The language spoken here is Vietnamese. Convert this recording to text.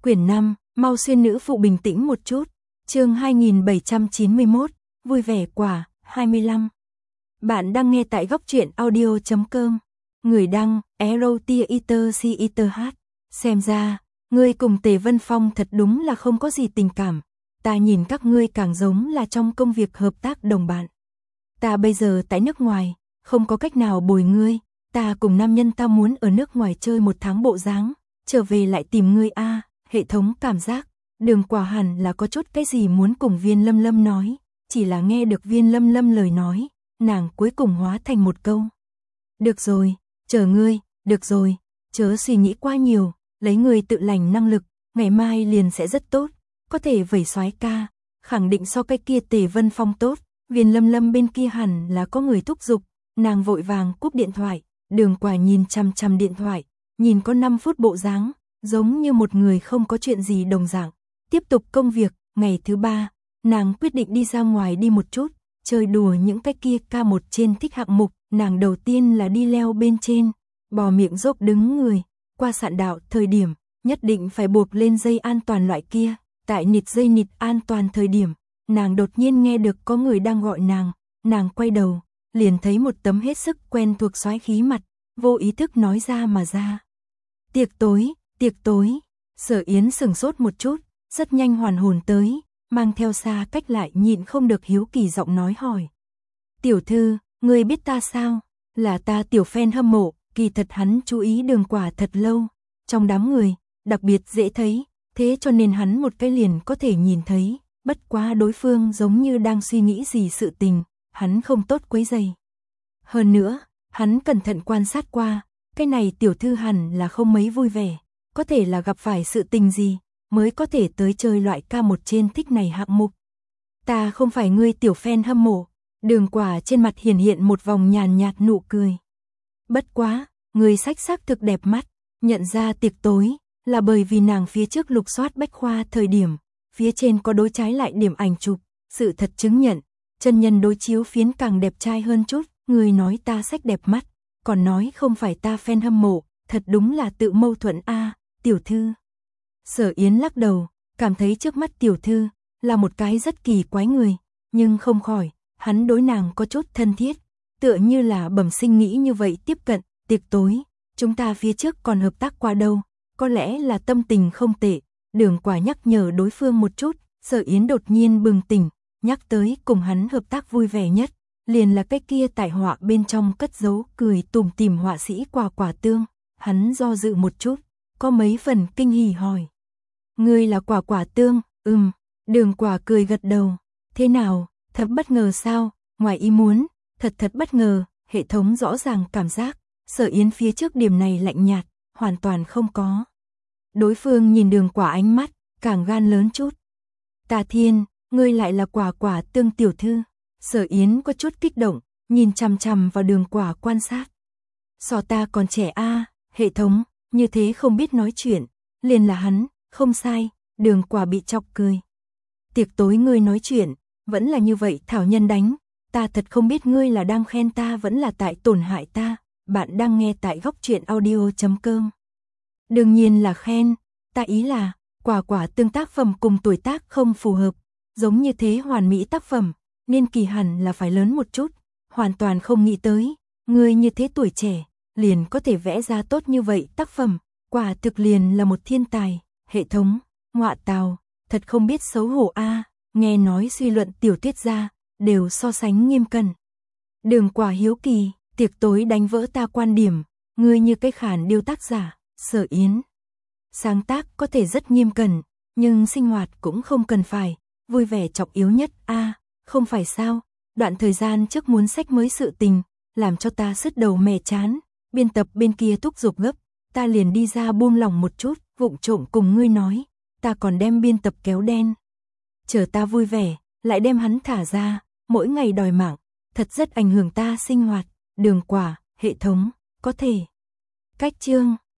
Quyển 5, mau xuyên nữ phụ bình tĩnh một chút. Chương 2791, vui vẻ quả, 25. Bạn đang nghe tại góc truyện audio.com. Người đăng, Erotiaiter. Xem ra, ngươi cùng Tề Vân Phong thật đúng là không có gì tình cảm. Ta nhìn các ngươi càng giống là trong công việc hợp tác đồng bạn. Ta bây giờ tại nước ngoài, không có cách nào bồi ngươi. Ta cùng nam nhân ta muốn ở nước ngoài chơi 1 tháng bộ dáng, trở về lại tìm ngươi a. Hệ thống cảm giác, Đường Quả hẳn là có chút cái gì muốn cùng Viên Lâm Lâm nói, chỉ là nghe được Viên Lâm Lâm lời nói, nàng cuối cùng hóa thành một câu. Được rồi, chờ ngươi, được rồi, chớ suy nghĩ quá nhiều, lấy ngươi tự lành năng lực, ngày mai liền sẽ rất tốt, có thể vẩy soái ca, khẳng định so cái kia Tề Vân Phong tốt. Viên Lâm Lâm bên kia hẳn là có người thúc giục, nàng vội vàng cúp điện thoại. Đường Quả nhìn chằm chằm điện thoại, nhìn có 5 phút bộ dáng, giống như một người không có chuyện gì đồng dạng. Tiếp tục công việc, ngày thứ 3, nàng quyết định đi ra ngoài đi một chút, chơi đùa những cái kia K1 trên thích hạng mục. Nàng đầu tiên là đi leo bên trên, bò miệng dốc đứng người, qua sạn đạo thời điểm, nhất định phải buộc lên dây an toàn loại kia. Tại nịt dây nịt an toàn thời điểm, nàng đột nhiên nghe được có người đang gọi nàng quay đầu, liền thấy một tấm hết sức quen thuộc soái khí mặt, vô ý thức nói ra mà ra. Tiệc tối, Sở Yến sửng sốt một chút, rất nhanh hoàn hồn tới, mang theo xa cách lại nhịn không được hiếu kỳ giọng nói hỏi. Tiểu thư, ngươi biết ta sao? Là ta tiểu fan hâm mộ, kỳ thật hắn chú ý Đường Quả thật lâu, trong đám người, đặc biệt dễ thấy, thế cho nên hắn một cái liền có thể nhìn thấy, bất quá đối phương giống như đang suy nghĩ gì sự tình, hắn không tốt quấy rầy. Hơn nữa, hắn cẩn thận quan sát qua, cái này tiểu thư hẳn là không mấy vui vẻ, có thể là gặp phải sự tình gì, mới có thể tới chơi loại K1 trên thích này hạng mục. Ta không phải ngươi tiểu fan hâm mộ. Đường Quả trên mặt hiện một vòng nhàn nhạt nụ cười. Bất quá, người sách xác thực đẹp mắt, nhận ra tiệc tối, là bởi vì nàng phía trước lục soát bách khoa thời điểm, phía trên có đối trái lại điểm ảnh chụp, sự thật chứng nhận, chân nhân đối chiếu phiến càng đẹp trai hơn chút, người nói ta sách đẹp mắt, còn nói không phải ta fan hâm mộ, thật đúng là tự mâu thuẫn a, tiểu thư. Sở Yến lắc đầu, cảm thấy trước mắt tiểu thư, là một cái rất kỳ quái người, nhưng không khỏi, hắn đối nàng có chút thân thiết, tựa như là bẩm sinh nghĩ như vậy tiếp cận, tiệc tối, chúng ta phía trước còn hợp tác qua đâu, có lẽ là tâm tình không tệ. Đường Quả nhắc nhở đối phương một chút, Sở Yến đột nhiên bừng tỉnh, nhắc tới cùng hắn hợp tác vui vẻ nhất, liền là cái kia tại họa bên trong cất giấu cười tủm tỉm họa sĩ Quả Tương. Hắn do dự một chút, có mấy phần kinh hỉ hỏi. Ngươi là Quả Tương? Đường Quả cười gật đầu. Thế nào, thật bất ngờ sao? Ngoài ý muốn, thật bất ngờ. Hệ thống rõ ràng cảm giác, Sở Yến phía trước điểm này lạnh nhạt, hoàn toàn không có. Đối phương nhìn Đường Quả ánh mắt, càng gan lớn chút. Tà Thiên, ngươi lại là Quả Tương tiểu thư. Sở Yến có chút kích động, nhìn chằm chằm vào Đường Quả quan sát. So ta còn trẻ a, hệ thống, như thế không biết nói chuyện, liền là hắn, không sai. Đường Quả bị chọc cười. Tiệc tối ngươi nói chuyện, vẫn là như vậy thảo nhân đánh, ta thật không biết ngươi là đang khen ta vẫn là tại tổn hại ta. Bạn đang nghe tại góc truyện audio.com. Đương nhiên là khen, ta ý là, Quả Tương tác phẩm cùng tuổi tác không phù hợp, giống như thế hoàn mỹ tác phẩm, niên kỳ hẳn là phải lớn một chút, hoàn toàn không nghĩ tới, ngươi như thế tuổi trẻ, liền có thể vẽ ra tốt như vậy tác phẩm, quả thực liền là một thiên tài. Hệ thống, ngọa tào, thật không biết xấu hổ a, nghe nói suy luận tiểu thuyết gia đều so sánh nghiêm cẩn. Đường Quả hiếu kỳ, tiệc tối đánh vỡ ta quan điểm, ngươi như cái khản điêu tác giả. Sở Yến, sáng tác có thể rất nghiêm cẩn, nhưng sinh hoạt cũng không cần phải vui vẻ trọng yếu nhất a, không phải sao? Đoạn thời gian trước muốn sách mới sự tình, làm cho ta sứt đầu mẻ chán, biên tập bên kia thúc giục gấp, ta liền đi ra buông lỏng một chút, vụng trộm cùng ngươi nói, ta còn đem biên tập kéo đen. Chờ ta vui vẻ, lại đem hắn thả ra, mỗi ngày đòi mạng, thật rất ảnh hưởng ta sinh hoạt. Đường Quả, hệ thống, có thể. Cách chương